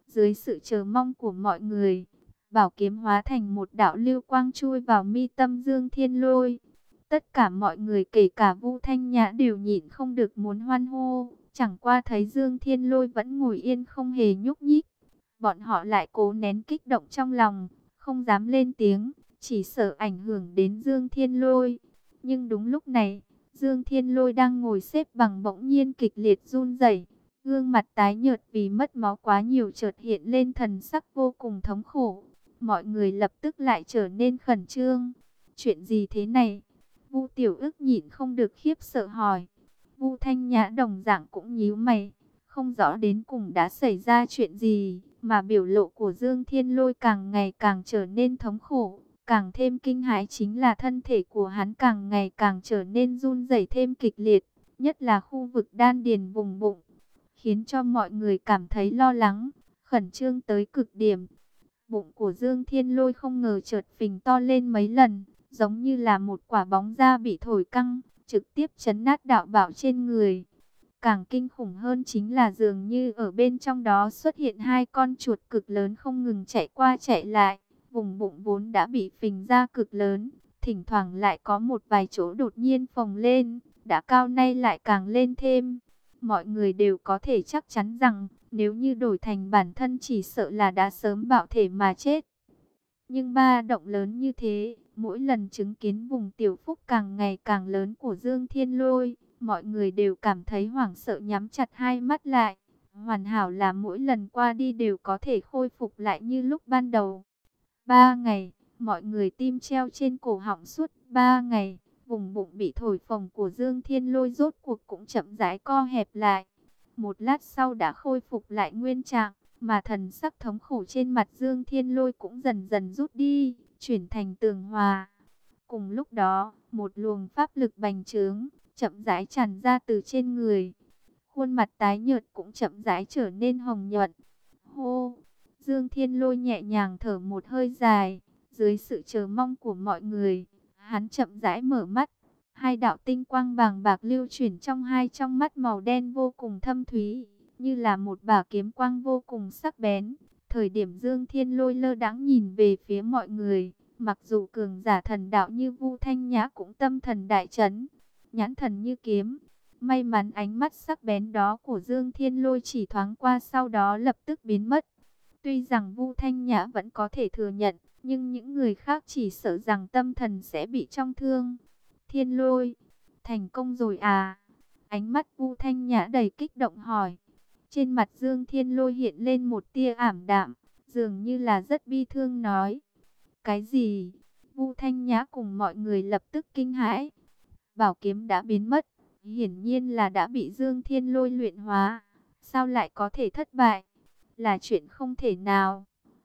Dưới sự chờ mong của mọi người, bảo kiếm hóa thành một đạo lưu quang chui vào mi tâm Dương Thiên Lôi. Tất cả mọi người kể cả Vu Thanh Nhã đều nhịn không được muốn hoan hô. Chẳng qua thấy Dương Thiên Lôi vẫn ngồi yên không hề nhúc nhích. Bọn họ lại cố nén kích động trong lòng, không dám lên tiếng, chỉ sợ ảnh hưởng đến Dương Thiên Lôi. Nhưng đúng lúc này, Dương Thiên Lôi đang ngồi xếp bằng bỗng nhiên kịch liệt run rẩy, gương mặt tái nhợt vì mất máu quá nhiều, chợt hiện lên thần sắc vô cùng thống khổ. Mọi người lập tức lại trở nên khẩn trương. Chuyện gì thế này? Vu Tiểu Ức nhịn không được khiếp sợ hỏi. Vu Thanh Nhã đồng dạng cũng nhíu mày, không rõ đến cùng đã xảy ra chuyện gì, mà biểu lộ của Dương Thiên Lôi càng ngày càng trở nên thống khổ. Càng thêm kinh hãi chính là thân thể của hắn càng ngày càng trở nên run rẩy thêm kịch liệt, nhất là khu vực đan điền vùng bụng, khiến cho mọi người cảm thấy lo lắng, khẩn trương tới cực điểm. Bụng của Dương Thiên Lôi không ngờ chợt phình to lên mấy lần, giống như là một quả bóng da bị thổi căng, trực tiếp chấn nát đạo bảo trên người. Càng kinh khủng hơn chính là dường như ở bên trong đó xuất hiện hai con chuột cực lớn không ngừng chạy qua chạy lại. Vùng bụng vốn đã bị phình ra cực lớn, thỉnh thoảng lại có một vài chỗ đột nhiên phồng lên, đã cao nay lại càng lên thêm. Mọi người đều có thể chắc chắn rằng, nếu như đổi thành bản thân chỉ sợ là đã sớm bạo thể mà chết. Nhưng ba động lớn như thế, mỗi lần chứng kiến vùng tiểu phúc càng ngày càng lớn của Dương Thiên Lôi, mọi người đều cảm thấy hoảng sợ nhắm chặt hai mắt lại. Hoàn hảo là mỗi lần qua đi đều có thể khôi phục lại như lúc ban đầu. Ba ngày, mọi người tim treo trên cổ họng suốt ba ngày, vùng bụng bị thổi phồng của Dương Thiên Lôi rốt cuộc cũng chậm rãi co hẹp lại. Một lát sau đã khôi phục lại nguyên trạng, mà thần sắc thống khổ trên mặt Dương Thiên Lôi cũng dần dần rút đi, chuyển thành tường hòa. Cùng lúc đó, một luồng pháp lực bành trướng, chậm rãi tràn ra từ trên người. Khuôn mặt tái nhợt cũng chậm rãi trở nên hồng nhuận. Hô! Dương Thiên Lôi nhẹ nhàng thở một hơi dài, dưới sự chờ mong của mọi người, hắn chậm rãi mở mắt. Hai đạo tinh quang vàng bạc lưu chuyển trong hai trong mắt màu đen vô cùng thâm thúy, như là một bả kiếm quang vô cùng sắc bén. Thời điểm Dương Thiên Lôi lơ đãng nhìn về phía mọi người, mặc dù cường giả thần đạo như Vu Thanh Nhã cũng tâm thần đại chấn, nhãn thần như kiếm. May mắn ánh mắt sắc bén đó của Dương Thiên Lôi chỉ thoáng qua sau đó lập tức biến mất. Tuy rằng Vu Thanh Nhã vẫn có thể thừa nhận, nhưng những người khác chỉ sợ rằng tâm thần sẽ bị trọng thương. Thiên Lôi, thành công rồi à? Ánh mắt Vu Thanh Nhã đầy kích động hỏi. Trên mặt Dương Thiên Lôi hiện lên một tia ảm đạm, dường như là rất bi thương nói. Cái gì? Vu Thanh Nhã cùng mọi người lập tức kinh hãi. Bảo kiếm đã biến mất, hiển nhiên là đã bị Dương Thiên Lôi luyện hóa. Sao lại có thể thất bại? Là chuyện không thể nào.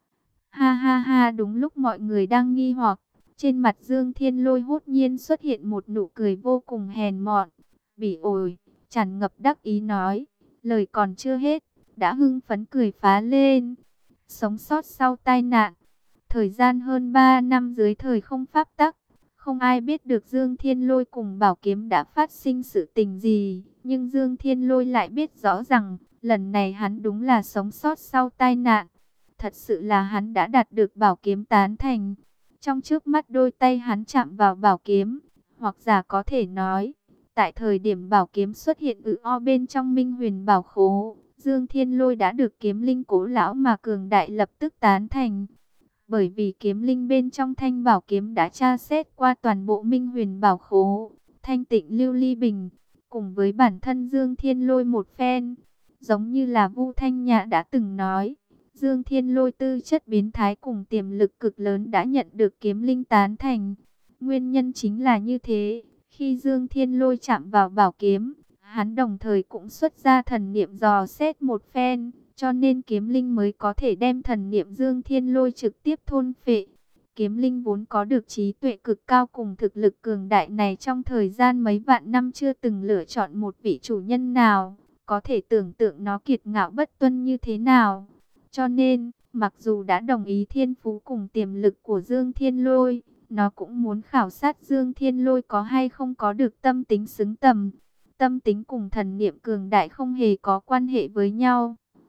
Ha ha ha, đúng lúc mọi người đang nghi hoặc, trên mặt Dương Thiên Lôi hốt nhiên xuất hiện một nụ cười vô cùng hèn mọn, bỉ ổi, tràn ngập đắc ý nói, lời còn chưa hết, đã hưng phấn cười phá lên. Sống sót sau tai nạn, thời gian hơn ba năm dưới thời không pháp tắc, không ai biết được Dương Thiên Lôi cùng Bảo Kiếm đã phát sinh sự tình gì, nhưng Dương Thiên Lôi lại biết rõ rằng, lần này hắn đúng là sống sót sau tai nạn. Thật sự là hắn đã đạt được Bảo Kiếm tán thành. Trong trước mắt đôi tay hắn chạm vào Bảo Kiếm, hoặc giả có thể nói, tại thời điểm Bảo Kiếm xuất hiện ự o bên trong Minh Huyền Bảo Khố, Dương Thiên Lôi đã được kiếm linh Cố lão mà cường đại lập tức tán thành. Bởi vì kiếm linh bên trong thanh bảo kiếm đã tra xét qua toàn bộ Minh Huyền Bảo Khố, thanh tịnh lưu ly bình, cùng với bản thân Dương Thiên Lôi một phen. Giống như là Vu Thanh Nhã đã từng nói, Dương Thiên Lôi tư chất biến thái cùng tiềm lực cực lớn đã nhận được kiếm linh tán thành. Nguyên nhân chính là như thế, khi Dương Thiên Lôi chạm vào bảo kiếm, hắn đồng thời cũng xuất ra thần niệm dò xét một phen, cho nên kiếm linh mới có thể đem thần niệm Dương Thiên Lôi trực tiếp thôn phệ. Kiếm linh vốn có được trí tuệ cực cao cùng thực lực cường đại này trong thời gian mấy vạn năm chưa từng lựa chọn một vị chủ nhân nào, có thể tưởng tượng nó kiệt ngạo bất tuân như thế nào. Cho nên, mặc dù đã đồng ý thiên phú cùng tiềm lực của Dương Thiên Lôi, nó cũng muốn khảo sát Dương Thiên Lôi có hay không có được tâm tính xứng tầm. Tâm tính cùng thần niệm cường đại không hề có quan hệ với nhau.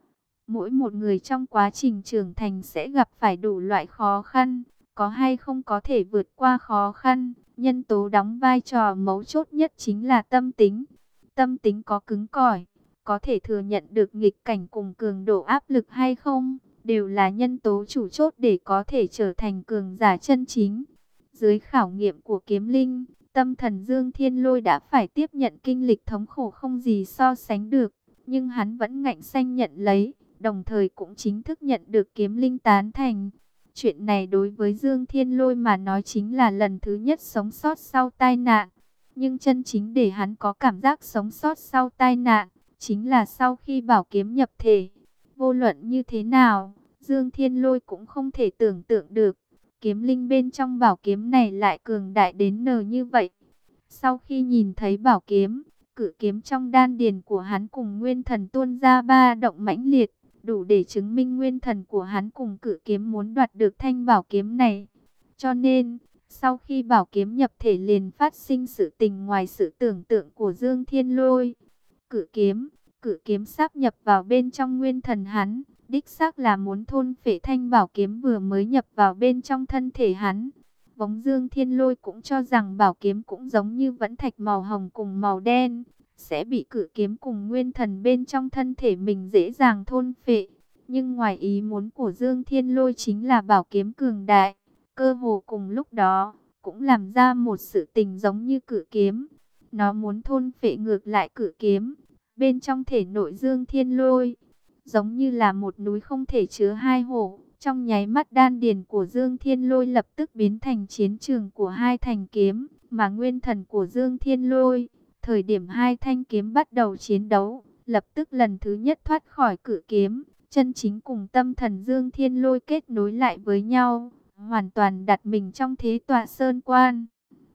Mỗi một người trong quá trình trưởng thành sẽ gặp phải đủ loại khó khăn, có hay không có thể vượt qua khó khăn. Nhân tố đóng vai trò mấu chốt nhất chính là tâm tính. Tâm tính có cứng cỏi, có thể thừa nhận được nghịch cảnh cùng cường độ áp lực hay không, đều là nhân tố chủ chốt để có thể trở thành cường giả chân chính. Dưới khảo nghiệm của kiếm linh, tâm thần Dương Thiên Lôi đã phải tiếp nhận kinh lịch thống khổ không gì so sánh được, nhưng hắn vẫn ngạnh xanh nhận lấy, đồng thời cũng chính thức nhận được kiếm linh tán thành. Chuyện này đối với Dương Thiên Lôi mà nói chính là lần thứ nhất sống sót sau tai nạn. Nhưng chân chính để hắn có cảm giác sống sót sau tai nạn, chính là sau khi bảo kiếm nhập thể. Vô luận như thế nào, Dương Thiên Lôi cũng không thể tưởng tượng được, kiếm linh bên trong bảo kiếm này lại cường đại đến nờ như vậy. Sau khi nhìn thấy bảo kiếm, cự kiếm trong đan điền của hắn cùng nguyên thần tuôn ra ba động mãnh liệt, đủ để chứng minh nguyên thần của hắn cùng cự kiếm muốn đoạt được thanh bảo kiếm này. Cho nên, sau khi bảo kiếm nhập thể liền phát sinh sự tình ngoài sự tưởng tượng của Dương Thiên Lôi. Cự kiếm, cự kiếm sáp nhập vào bên trong nguyên thần hắn, đích xác là muốn thôn phệ thanh bảo kiếm vừa mới nhập vào bên trong thân thể hắn. Vống Dương Thiên Lôi cũng cho rằng bảo kiếm cũng giống như vẫn thạch màu hồng cùng màu đen, sẽ bị cự kiếm cùng nguyên thần bên trong thân thể mình dễ dàng thôn phệ. Nhưng ngoài ý muốn của Dương Thiên Lôi chính là bảo kiếm cường đại, cơ hồ cùng lúc đó, cũng làm ra một sự tình giống như cự kiếm. Nó muốn thôn phệ ngược lại cự kiếm, bên trong thể nội Dương Thiên Lôi, giống như là một núi không thể chứa hai hổ. Trong nháy mắt đan điền của Dương Thiên Lôi lập tức biến thành chiến trường của hai thanh kiếm, mà nguyên thần của Dương Thiên Lôi, thời điểm hai thanh kiếm bắt đầu chiến đấu, lập tức lần thứ nhất thoát khỏi cự kiếm, chân chính cùng tâm thần Dương Thiên Lôi kết nối lại với nhau, hoàn toàn đặt mình trong thế tọa sơn quan.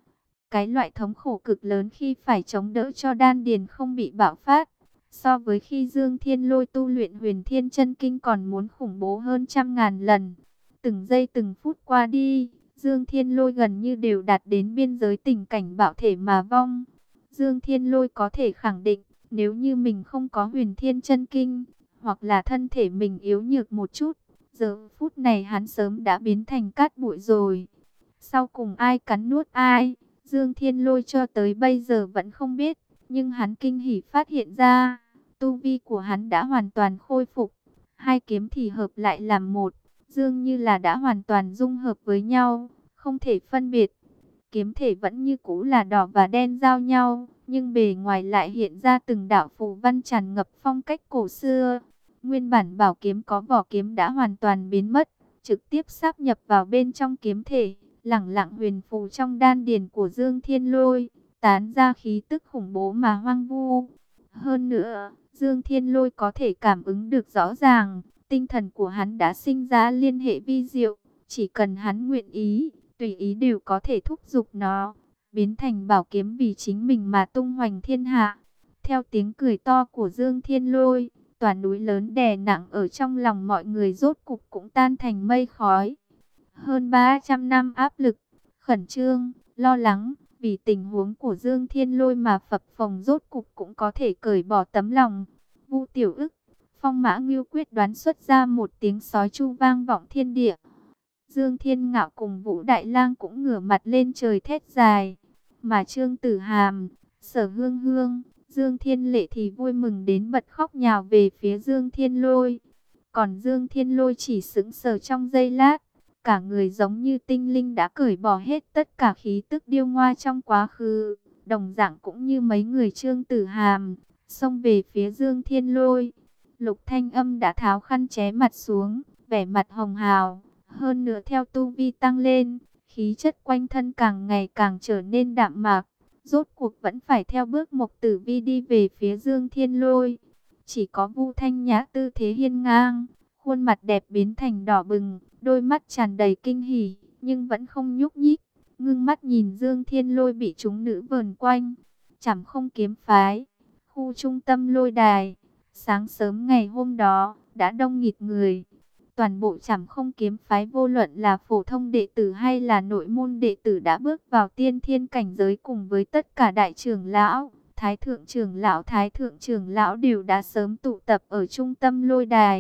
Cái loại thống khổ cực lớn khi phải chống đỡ cho đan điền không bị bạo phát, so với khi Dương Thiên Lôi tu luyện Huyền Thiên Chân Kinh còn muốn khủng bố hơn trăm ngàn lần. Từng giây từng phút qua đi, Dương Thiên Lôi gần như đều đạt đến biên giới tình cảnh bạo thể mà vong. Dương Thiên Lôi có thể khẳng định, nếu như mình không có Huyền Thiên Chân Kinh, hoặc là thân thể mình yếu nhược một chút, giờ phút này hắn sớm đã biến thành cát bụi rồi. Sau cùng ai cắn nuốt ai, Dương Thiên Lôi cho tới bây giờ vẫn không biết. Nhưng hắn kinh hỉ phát hiện ra, tu vi của hắn đã hoàn toàn khôi phục. Hai kiếm thì hợp lại làm một, dường như là đã hoàn toàn dung hợp với nhau, không thể phân biệt. Kiếm thể vẫn như cũ là đỏ và đen giao nhau, nhưng bề ngoài lại hiện ra từng đạo phù văn tràn ngập phong cách cổ xưa. Nguyên bản bảo kiếm có vỏ kiếm đã hoàn toàn biến mất, trực tiếp sáp nhập vào bên trong kiếm thể, lẳng lặng huyền phù trong đan điền của Dương Thiên Lôi, tán ra khí tức khủng bố mà hoang vu. Hơn nữa, Dương Thiên Lôi có thể cảm ứng được rõ ràng, tinh thần của hắn đã sinh ra liên hệ vi diệu, chỉ cần hắn nguyện ý, tùy ý đều có thể thúc giục nó, biến thành bảo kiếm vì chính mình mà tung hoành thiên hạ. Theo tiếng cười to của Dương Thiên Lôi, tòa núi lớn đè nặng ở trong lòng mọi người rốt cục cũng tan thành mây khói. Hơn ba trăm năm áp lực, khẩn trương, lo lắng, vì tình huống của Dương Thiên Lôi mà phập phồng rốt cục cũng có thể cởi bỏ tấm lòng. Vu Tiểu Ức, Phong Mã Ngưu quyết đoán xuất ra một tiếng sói chu vang vọng thiên địa. Dương Thiên Ngạo cùng Vũ Đại Lang cũng ngửa mặt lên trời thét dài. Mà Trương Tử Hàm, Sở Hương Hương, Dương Thiên Lệ thì vui mừng đến bật khóc nhào về phía Dương Thiên Lôi. Còn Dương Thiên Lôi chỉ sững sờ trong giây lát. Cả người giống như tinh linh đã cởi bỏ hết tất cả khí tức điêu ngoa trong quá khứ. Đồng dạng cũng như mấy người Trương Tử Hàm, xông về phía Dương Thiên Lôi. Lục Thanh Âm đã tháo khăn ché mặt xuống, vẻ mặt hồng hào. Hơn nữa theo tu vi tăng lên, khí chất quanh thân càng ngày càng trở nên đạm mạc. Rốt cuộc vẫn phải theo bước Mộc Tử Vi đi về phía Dương Thiên Lôi. Chỉ có Vu Thanh Nhã tư thế hiên ngang, khuôn mặt đẹp biến thành đỏ bừng, đôi mắt tràn đầy kinh hỉ, nhưng vẫn không nhúc nhích, ngưng mắt nhìn Dương Thiên Lôi bị chúng nữ vờn quanh. Chảm Không kiếm phái, khu trung tâm lôi đài, sáng sớm ngày hôm đó, đã đông nghịt người. Toàn bộ Chảm Không kiếm phái vô luận là phổ thông đệ tử hay là nội môn đệ tử đã bước vào tiên thiên cảnh giới cùng với tất cả đại trưởng lão, thái thượng trưởng lão, thái thượng trưởng lão đều đã sớm tụ tập ở trung tâm lôi đài.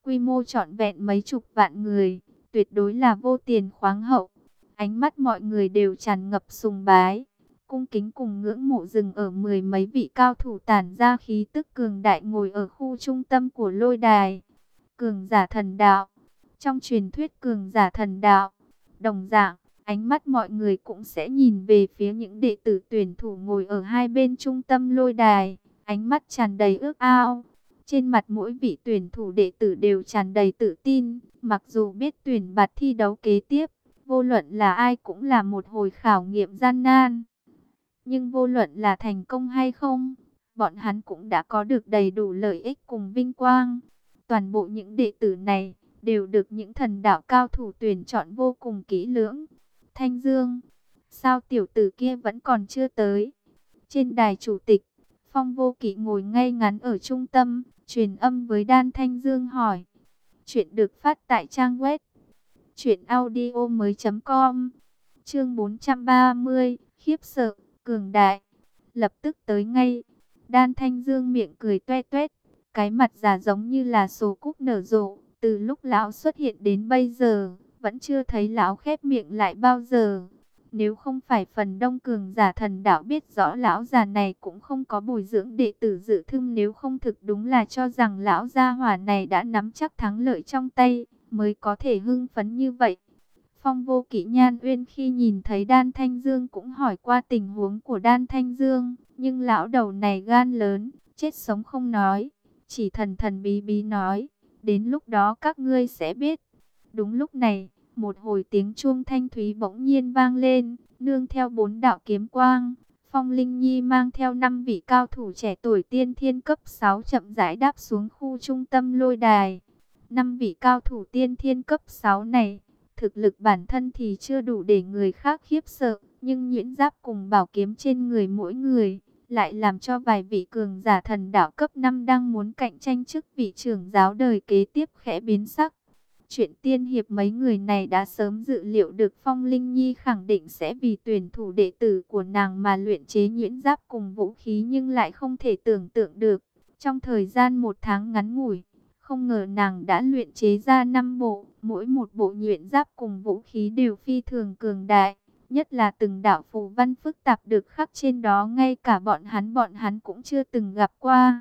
quy mô trọn vẹn mấy chục vạn người, tuyệt đối là vô tiền khoáng hậu. Ánh mắt mọi người đều tràn ngập sùng bái, cung kính cùng ngưỡng mộ dừng ở mười mấy vị cao thủ tản ra khí tức cường đại ngồi ở khu trung tâm của lôi đài. Cường giả thần đạo. Trong truyền thuyết cường giả thần đạo, đồng dạng, ánh mắt mọi người cũng sẽ nhìn về phía những đệ tử tuyển thủ ngồi ở hai bên trung tâm lôi đài, ánh mắt tràn đầy ước ao. Trên mặt mỗi vị tuyển thủ đệ tử đều tràn đầy tự tin, mặc dù biết tuyển bạt thi đấu kế tiếp, vô luận là ai cũng là một hồi khảo nghiệm gian nan. Nhưng vô luận là thành công hay không, bọn hắn cũng đã có được đầy đủ lợi ích cùng vinh quang. Toàn bộ những đệ tử này đều được những thần đạo cao thủ tuyển chọn vô cùng kỹ lưỡng. Thanh Dương, sao tiểu tử kia vẫn còn chưa tới? Trên đài chủ tịch, Phong Vô Kỵ ngồi ngay ngắn ở trung tâm, truyền âm với Đan Thanh Dương hỏi. Chuyện được phát tại trang web truyện audio mới chấm com. Chương bốn trăm ba mươi, khiếp sợ, cường đại, lập tức tới ngay. Đan Thanh Dương miệng cười toe toét, cái mặt già giống như là sổ cúc nở rộ. Từ lúc lão xuất hiện đến bây giờ, vẫn chưa thấy lão khép miệng lại bao giờ. Nếu không phải phần đông cường giả thần đạo biết rõ lão già này cũng không có bồi dưỡng đệ tử dự thưng, nếu không thực đúng là cho rằng lão gia hỏa này đã nắm chắc thắng lợi trong tay, mới có thể hưng phấn như vậy. Phong Vô Kỵ Nhan Uyên khi nhìn thấy Đan Thanh Dương cũng hỏi qua tình huống của Đan Thanh Dương, nhưng lão đầu này gan lớn, chết sống không nói, chỉ thần thần bí bí nói, đến lúc đó các ngươi sẽ biết. Đúng lúc này, một hồi tiếng chuông thanh thúy bỗng nhiên vang lên, nương theo bốn đạo kiếm quang, Phong Linh Nhi mang theo năm vị cao thủ trẻ tuổi tiên thiên cấp sáu chậm rãi đáp xuống khu trung tâm lôi đài. Năm vị cao thủ tiên thiên cấp sáu này, thực lực bản thân thì chưa đủ để người khác khiếp sợ, nhưng nhuyễn giáp cùng bảo kiếm trên người mỗi người, lại làm cho vài vị cường giả thần đạo cấp năm đang muốn cạnh tranh chức vị trưởng giáo đời kế tiếp khẽ biến sắc. Chuyện tiên hiệp mấy người này đã sớm dự liệu được Phong Linh Nhi khẳng định sẽ vì tuyển thủ đệ tử của nàng mà luyện chế nhuyễn giáp cùng vũ khí, nhưng lại không thể tưởng tượng được. Trong thời gian một tháng ngắn ngủi, không ngờ nàng đã luyện chế ra năm bộ, mỗi một bộ nhuyễn giáp cùng vũ khí đều phi thường cường đại. Nhất là từng đạo phù văn phức tạp được khắc trên đó, ngay cả bọn hắn bọn hắn cũng chưa từng gặp qua.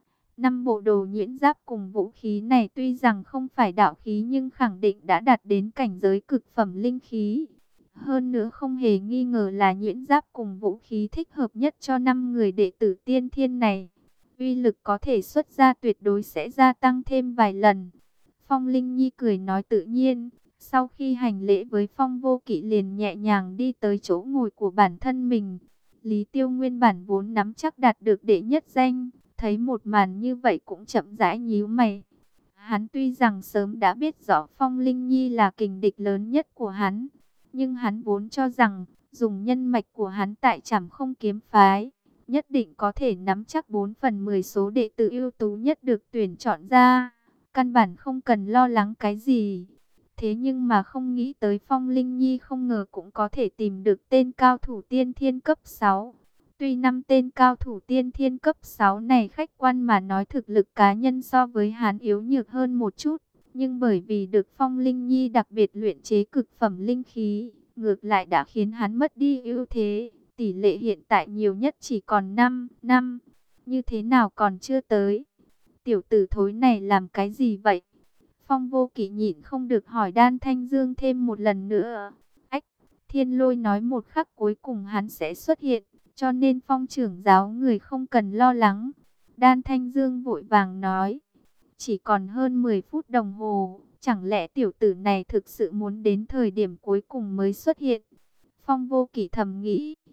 Năm bộ đồ nhuyễn giáp cùng vũ khí này tuy rằng không phải đạo khí nhưng khẳng định đã đạt đến cảnh giới cực phẩm linh khí. Hơn nữa không hề nghi ngờ là nhuyễn giáp cùng vũ khí thích hợp nhất cho năm người đệ tử tiên thiên này. Uy lực có thể xuất ra tuyệt đối sẽ gia tăng thêm vài lần. Phong Linh Nhi cười nói tự nhiên. Sau khi hành lễ với Phong Vô Kỵ liền nhẹ nhàng đi tới chỗ ngồi của bản thân mình. Lý Tiêu nguyên bản vốn nắm chắc đạt được đệ nhất danh, thấy một màn như vậy cũng chậm rãi nhíu mày. Hắn tuy rằng sớm đã biết rõ Phong Linh Nhi là kình địch lớn nhất của hắn, nhưng hắn vốn cho rằng dùng nhân mạch của hắn tại Trảm Không Kiếm phái, nhất định có thể nắm chắc bốn phần mười số đệ tử ưu tú nhất được tuyển chọn ra, căn bản không cần lo lắng cái gì. Thế nhưng mà không nghĩ tới Phong Linh Nhi không ngờ cũng có thể tìm được tên cao thủ tiên thiên cấp sáu. Tuy năm tên cao thủ tiên thiên cấp sáu này khách quan mà nói thực lực cá nhân so với hắn yếu nhược hơn một chút, nhưng bởi vì được Phong Linh Nhi đặc biệt luyện chế cực phẩm linh khí, ngược lại đã khiến hắn mất đi ưu thế. Tỷ lệ hiện tại nhiều nhất chỉ còn năm, năm. Như thế nào còn chưa tới? Tiểu tử thối này làm cái gì vậy? Phong Vô Kỵ nhịn không được hỏi Đan Thanh Dương thêm một lần nữa. Ách, Thiên Lôi nói một khắc cuối cùng hắn sẽ xuất hiện, cho nên Phong trưởng giáo người không cần lo lắng. Đan Thanh Dương vội vàng nói. Chỉ còn hơn mười phút đồng hồ, chẳng lẽ tiểu tử này thực sự muốn đến thời điểm cuối cùng mới xuất hiện? Phong Vô Kỵ thầm nghĩ.